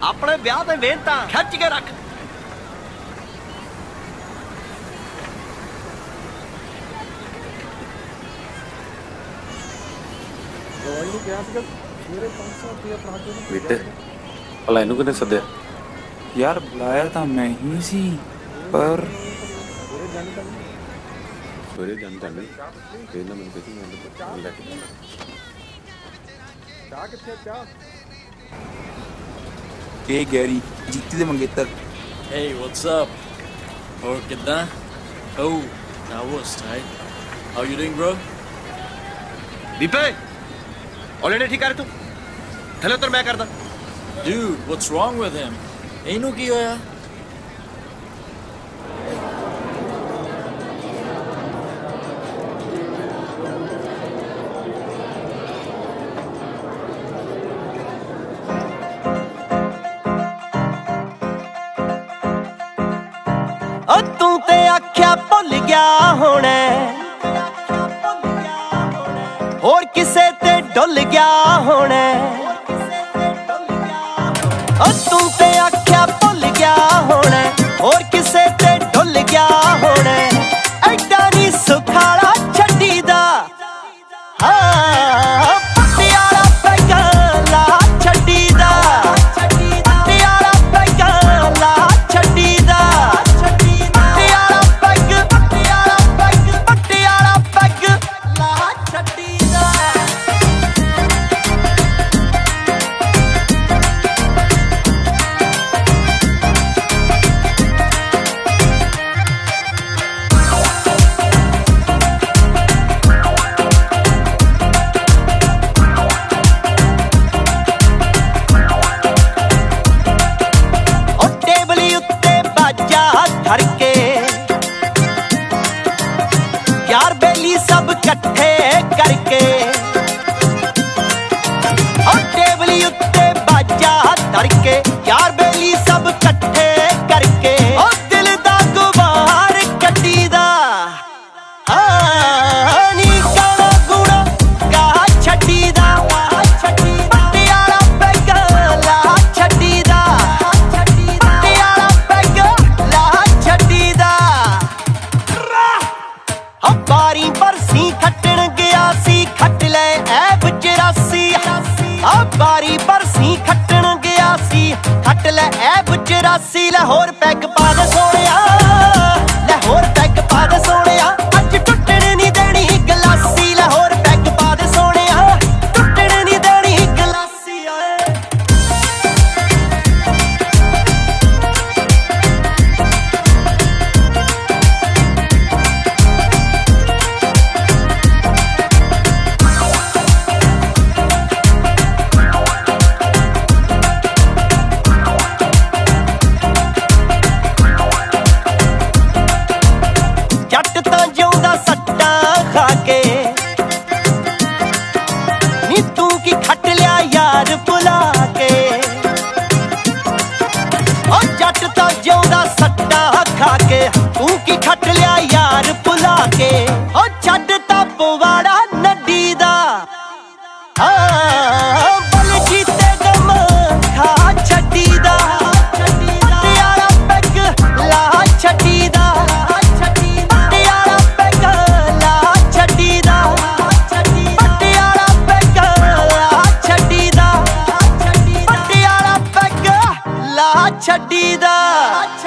अपने ब्याह दे मेहनतां खिच के रख। बेटे भला इनू किने सद्या? यार बुलाया तो मैं ही सी, पर सवेरे जानता नहीं फिर ना मैंने कहती मैं लेके के गैरी जीती दे मंगेतर। Hey, what's up? और कितना? Oh, that was tight. How you doing, bro? दीपे ऑलरेडी ठीक कर तू थले उतर मैं करदा। Dude, what's wrong with him? ਇਹਨੂੰ ਕੀ ਹੋਇਆ? ओ तू ते आख्या भुल गया होना होर किसे ते डुल गया होना। ओ तू ते आख्या भुल गया होना होर किसे ते डुल गया होना। ऐडा नी सुखाला छड्डी दा हाँ पटियाला पैगा ला छड्डी दा पटियाला पैगा ला छड्डी दा पटियाला पैग पटियाला पैग ला छड्डी दा। धरके यार बेली सब कट्ठे करके और टेबली उत्ते बाजा धरके यार बेली सब कट्ठे करके और दिल दा गुबार कट्टी दा नी काला गुणा गा छड्डी दा पटियाला पैगा ला छड्डी दा पटियाला पैगा छड्डी दा। बारी बरसी खट्टण गया सी खट ले ऐब 84 बारी बरसी खट्टण गया सी खट ले ऐब 84 लाहौर पैग पा दे सोनिया लाहौर पैग पा दे सोनिया अज टुटण नहीं देनी गलासी लाहौर पैग पा दे सोनिया टुटण नहीं देनी गलासी। जट तां जिउंदा सट्टा खा के नी तू की खट लिया यार बुला के ओ जट तां जिउंदा सट्टा खा के तू की खट लिया यार बुला के ओ छड्ड तां पवाड़ा नड्डी दा बल जीते गम खा छड्डी दा पटियाला पैग ला छड्डी दा पटियाला पैग ला छड्डी दा पटियाला पैग ला छड्डी दा पटियाला पैग ला छड्डी दा।